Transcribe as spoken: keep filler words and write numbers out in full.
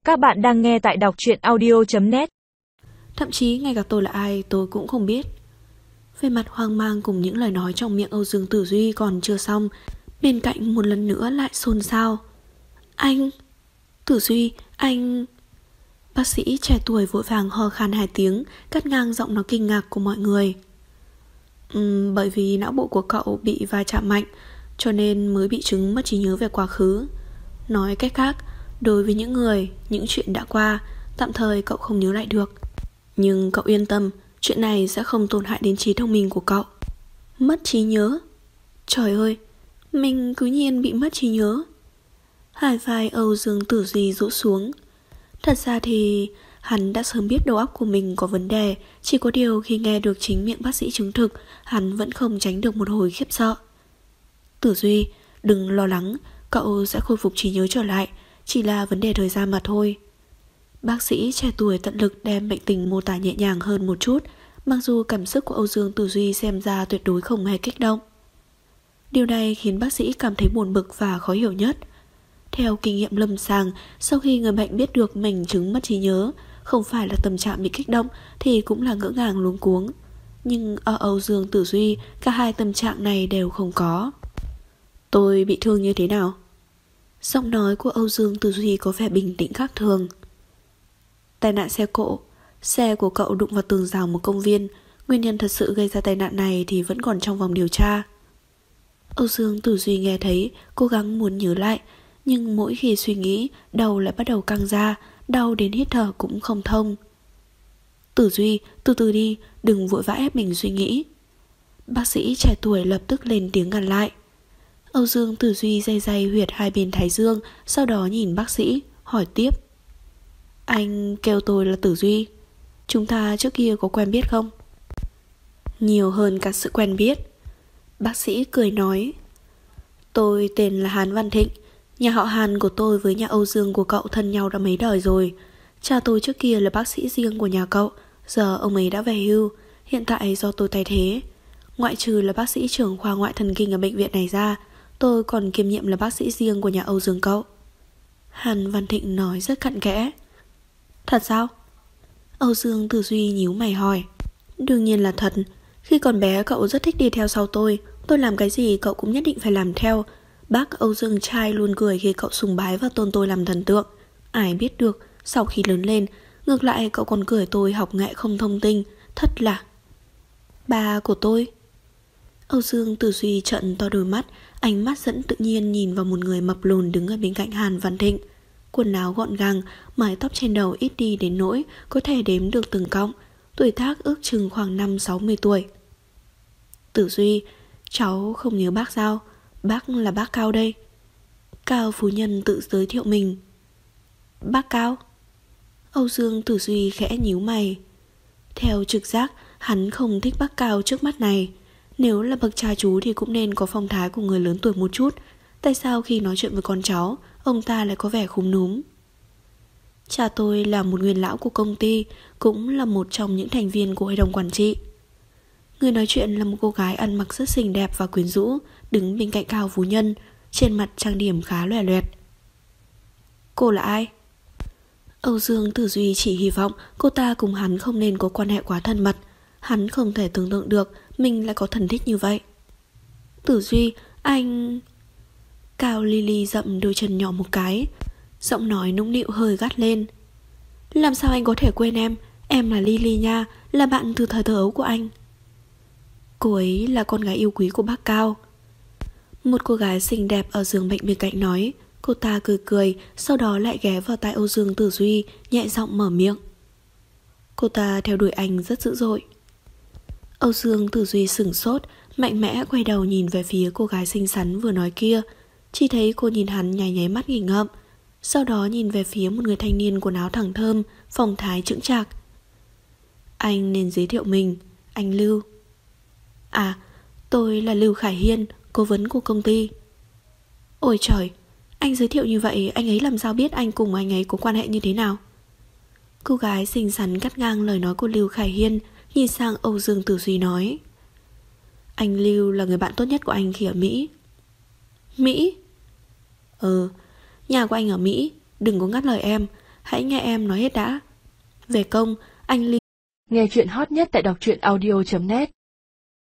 Các bạn đang nghe tại đọc truyện audio chấm net. Thậm chí ngay cả tôi là ai tôi cũng không biết. Về mặt hoang mang cùng những lời nói trong miệng Âu Dương Tử Duy còn chưa xong, bên cạnh một lần nữa lại xôn xao. Anh... Tử Duy, anh... Bác sĩ trẻ tuổi vội vàng ho khan hai tiếng, cắt ngang giọng nói kinh ngạc của mọi người. uhm, Bởi vì não bộ của cậu bị va chạm mạnh, cho nên mới bị chứng mất trí nhớ về quá khứ. Nói cách khác, đối với những người, những chuyện đã qua, tạm thời cậu không nhớ lại được. Nhưng cậu yên tâm, chuyện này sẽ không tổn hại đến trí thông minh của cậu. Mất trí nhớ? Trời ơi, mình cứ nhiên bị mất trí nhớ. Hai vai Âu Dương Tử Duy rũ xuống. Thật ra thì hắn đã sớm biết đầu óc của mình có vấn đề, chỉ có điều khi nghe được chính miệng bác sĩ chứng thực, hắn vẫn không tránh được một hồi khiếp sợ. Tử Duy, đừng lo lắng, cậu sẽ khôi phục trí nhớ trở lại, chỉ là vấn đề thời gian mà thôi. Bác sĩ trẻ tuổi tận lực đem bệnh tình mô tả nhẹ nhàng hơn một chút, mặc dù cảm xúc của Âu Dương Tử Duy xem ra tuyệt đối không hề kích động. Điều này khiến bác sĩ cảm thấy buồn bực và khó hiểu nhất. Theo kinh nghiệm lâm sàng, sau khi người bệnh biết được mình chứng mất trí nhớ, không phải là tâm trạng bị kích động thì cũng là ngỡ ngàng luống cuống. Nhưng ở Âu Dương Tử Duy, cả hai tâm trạng này đều không có. Tôi bị thương như thế nào? Giọng nói của Âu Dương Tử Duy có vẻ bình tĩnh khác thường. Tai nạn xe cộ, xe của cậu đụng vào tường rào một công viên. Nguyên nhân thật sự gây ra tai nạn này thì vẫn còn trong vòng điều tra. Âu Dương Tử Duy nghe thấy, cố gắng muốn nhớ lại, nhưng mỗi khi suy nghĩ, đầu lại bắt đầu căng ra, đau đến hít thở cũng không thông. Tử Duy, từ từ đi, đừng vội vã ép mình suy nghĩ. Bác sĩ trẻ tuổi lập tức lên tiếng ngăn lại. Âu Dương Tử Duy day day huyệt hai bên thái dương, sau đó nhìn bác sĩ, hỏi tiếp. Anh kêu tôi là Tử Duy. Chúng ta trước kia có quen biết không? Nhiều hơn cả sự quen biết. Bác sĩ cười nói. Tôi tên là Hàn Văn Thịnh. Nhà họ Hàn của tôi với nhà Âu Dương của cậu thân nhau đã mấy đời rồi. Cha tôi trước kia là bác sĩ riêng của nhà cậu, giờ ông ấy đã về hưu, hiện tại do tôi thay thế. Ngoại trừ là bác sĩ trưởng khoa ngoại thần kinh ở bệnh viện này ra, tôi còn kiêm nhiệm là bác sĩ riêng của nhà Âu Dương cậu. Hàn Văn Thịnh nói rất cặn kẽ. Thật sao? Âu Dương Tử Duy nhíu mày hỏi. Đương nhiên là thật. Khi còn bé cậu rất thích đi theo sau tôi. Tôi làm cái gì cậu cũng nhất định phải làm theo. Bác Âu Dương trai luôn cười khi cậu sùng bái và tôn tôi làm thần tượng. Ai biết được, sau khi lớn lên, ngược lại cậu còn cười tôi học nghệ không thông minh. Thật là... Ba của tôi. Âu Dương Tử Duy trợn to đôi mắt, ánh mắt dẫn tự nhiên nhìn vào một người mập lùn đứng ở bên cạnh Hàn Văn Thịnh. Quần áo gọn gàng, mái tóc trên đầu ít đi đến nỗi có thể đếm được từng cọng, tuổi tác ước chừng khoảng năm sáu mươi tuổi. Tử Duy, cháu không nhớ bác sao? Bác là bác Cao đây. Cao phu nhân tự giới thiệu mình. Bác Cao? Âu Dương Tử Duy khẽ nhíu mày. Theo trực giác, hắn không thích bác Cao trước mắt này. Nếu là bậc cha chú thì cũng nên có phong thái của người lớn tuổi một chút. Tại sao khi nói chuyện với con cháu, ông ta lại có vẻ khúm núm? Cha tôi là một nguyên lão của công ty, cũng là một trong những thành viên của hội đồng quản trị. Người nói chuyện là một cô gái ăn mặc rất xinh đẹp và quyến rũ, đứng bên cạnh Cao phu nhân, trên mặt trang điểm khá loè loẹt. Cô là ai? Âu Dương Tử Duy chỉ hy vọng cô ta cùng hắn không nên có quan hệ quá thân mật. Hắn không thể tưởng tượng được mình lại có thân thích như vậy. Tử Duy, anh... Cao Lily dậm đôi chân nhỏ một cái, giọng nói nũng nịu hơi gắt lên. Làm sao anh có thể quên em? Em là Lily nha, là bạn từ thời thơ ấu của anh. Cô ấy là con gái yêu quý của bác Cao. Một cô gái xinh đẹp ở giường bệnh bên cạnh nói. Cô ta cười cười, sau đó lại ghé vào tai Âu Dương Tử Duy, nhẹ giọng mở miệng. Cô ta theo đuổi anh rất dữ dội. Âu Dương Tử Duy sửng sốt, mạnh mẽ quay đầu nhìn về phía cô gái xinh xắn vừa nói kia. Chỉ thấy cô nhìn hắn nháy nháy mắt nghỉ ngợm, sau đó nhìn về phía một người thanh niên quần áo thẳng thơm, phong thái chững chạc. Anh nên giới thiệu mình, anh Lưu. À, tôi là Lưu Khải Hiên, cố vấn của công ty. Ôi trời, anh giới thiệu như vậy, anh ấy làm sao biết anh cùng anh ấy có quan hệ như thế nào? Cô gái xinh xắn cắt ngang lời nói của Lưu Khải Hiên, nhìn sang Âu Dương Tử Duy nói. Anh Lưu là người bạn tốt nhất của anh khi ở Mỹ. Mỹ? Ừ, nhà của anh ở Mỹ, đừng có ngắt lời em. hãy nghe em nói hết đã. Về công, anh Ly. Nghe chuyện hot nhất tại đọc truyện audio chấm net.